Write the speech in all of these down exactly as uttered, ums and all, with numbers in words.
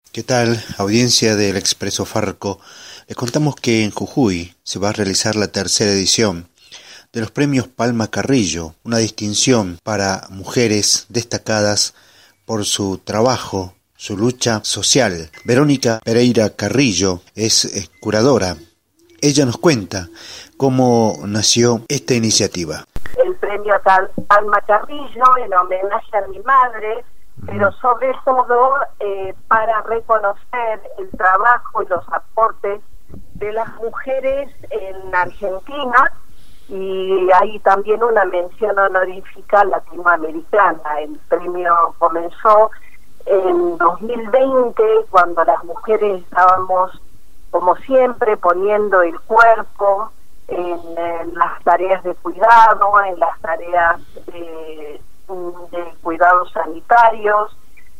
¿Qué tal, audiencia del Expreso Farco? Les contamos que en Jujuy se va a realizar la tercera edición de los premios Palma Carrillo, una distinción para mujeres destacadas por su trabajo, su lucha social. Verónica Pereira Carrillo es, es curadora. Ella nos cuenta cómo nació esta iniciativa. El premio Palma Carrillo en homenaje a mi madre, pero sobre todo eh, para reconocer el trabajo y los aportes de las mujeres en Argentina, y hay también una mención honorífica latinoamericana. El premio comenzó en dos mil veinte, cuando las mujeres estábamos, como siempre, poniendo el cuerpo en, en las tareas de cuidado, en las tareas de de cuidados sanitarios,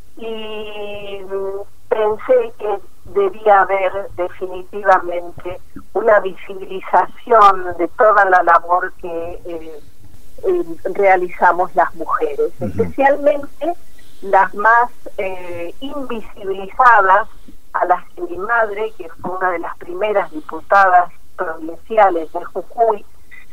y pensé que debía haber definitivamente una visibilización de toda la labor que eh, eh, realizamos las mujeres, uh-huh. especialmente las más eh, invisibilizadas, a las que mi madre, que fue una de las primeras diputadas provinciales de Jujuy,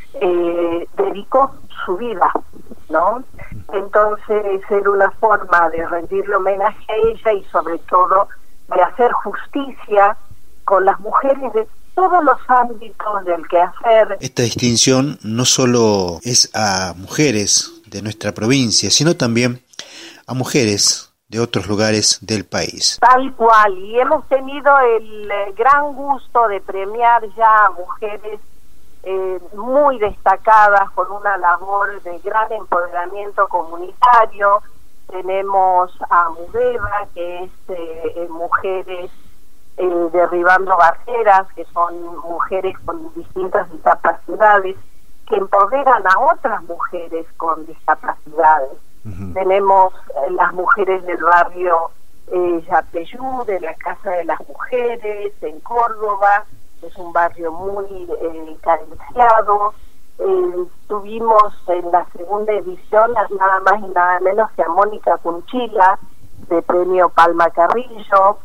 eh, dedicó su vida, ¿no? Entonces era una forma de rendirle homenaje a ella y sobre todo de hacer justicia con las mujeres de todos los ámbitos del quehacer. Esta distinción no solo es a mujeres de nuestra provincia, sino también a mujeres de otros lugares del país. Tal cual, y hemos tenido el eh, gran gusto de premiar ya a mujeres Eh, muy destacadas por una labor de gran empoderamiento comunitario. Tenemos a Mudeva, que es eh, mujeres eh, derribando barreras, que son mujeres con distintas discapacidades, que empoderan a otras mujeres con discapacidades. Uh-huh. Tenemos eh, las mujeres del barrio eh, Yapeyú, de la Casa de las Mujeres, en Córdoba. Es un barrio muy eh, carenciado. Eh, tuvimos en la segunda edición nada más y nada menos que a Mónica Cunchila, de premio Palma Carrillo.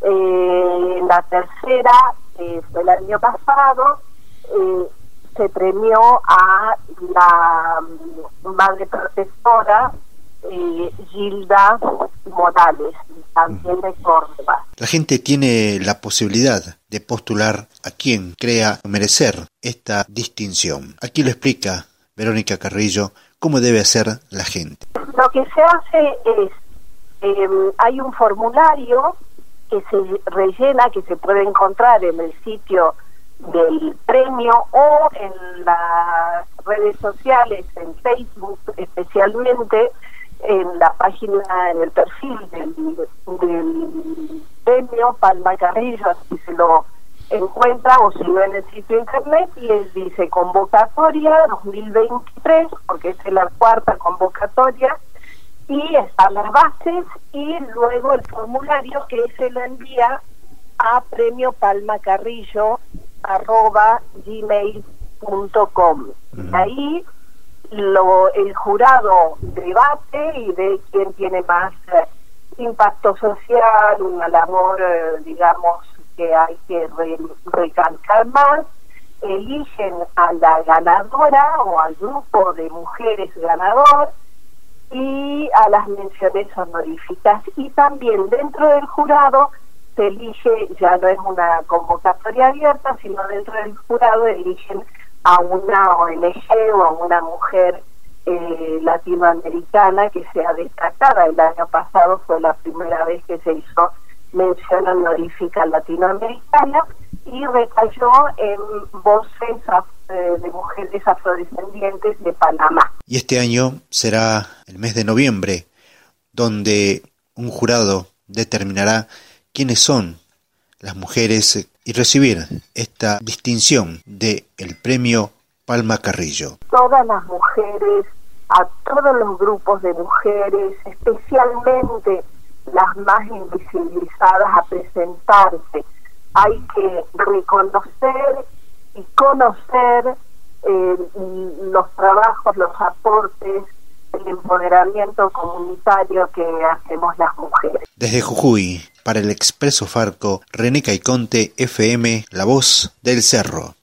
Eh, en la tercera, eh, fue el año pasado, eh, se premió a la madre protectora eh, Gilda Morales, también de Córdoba. La gente tiene la posibilidad de postular a quien crea merecer esta distinción. Aquí lo explica Verónica Carrillo cómo debe hacer la gente. Lo que se hace es, eh, hay un formulario que se rellena, que se puede encontrar en el sitio del premio o en las redes sociales, en Facebook especialmente, en la página, en el perfil del, del premio Palma Carrillo, así se lo encuentra, o si no en el sitio de internet, y él dice convocatoria dos mil veintitrés, porque es la cuarta convocatoria, y están las bases, y luego el formulario que se lo envía a premio palma carrillo arroba gmail punto com. Uh-huh. Ahí Lo, el jurado debate y ve quién tiene más eh, impacto social, una labor, eh, digamos, que hay que re, recalcar más. Eligen a la ganadora o al grupo de mujeres ganador y a las menciones honoríficas. Y también dentro del jurado se elige, ya no es una convocatoria abierta, sino dentro del jurado eligen a una O N G o a una mujer eh, latinoamericana que sea destacada. El año pasado fue la primera vez que se hizo mención honorífica latinoamericana y recayó en voces eh, de mujeres afrodescendientes de Panamá. Y este año será el mes de noviembre, donde un jurado determinará quiénes son las mujeres y recibir esta distinción de el premio Palma Carrillo. Todas las mujeres, a todos los grupos de mujeres, especialmente las más invisibilizadas, a presentarse. Hay que reconocer y conocer eh, los trabajos, los aportes el empoderamiento comunitario que hacemos las mujeres. Desde Jujuy, para el Expreso Farco, René Caiconte, F M, La Voz del Cerro.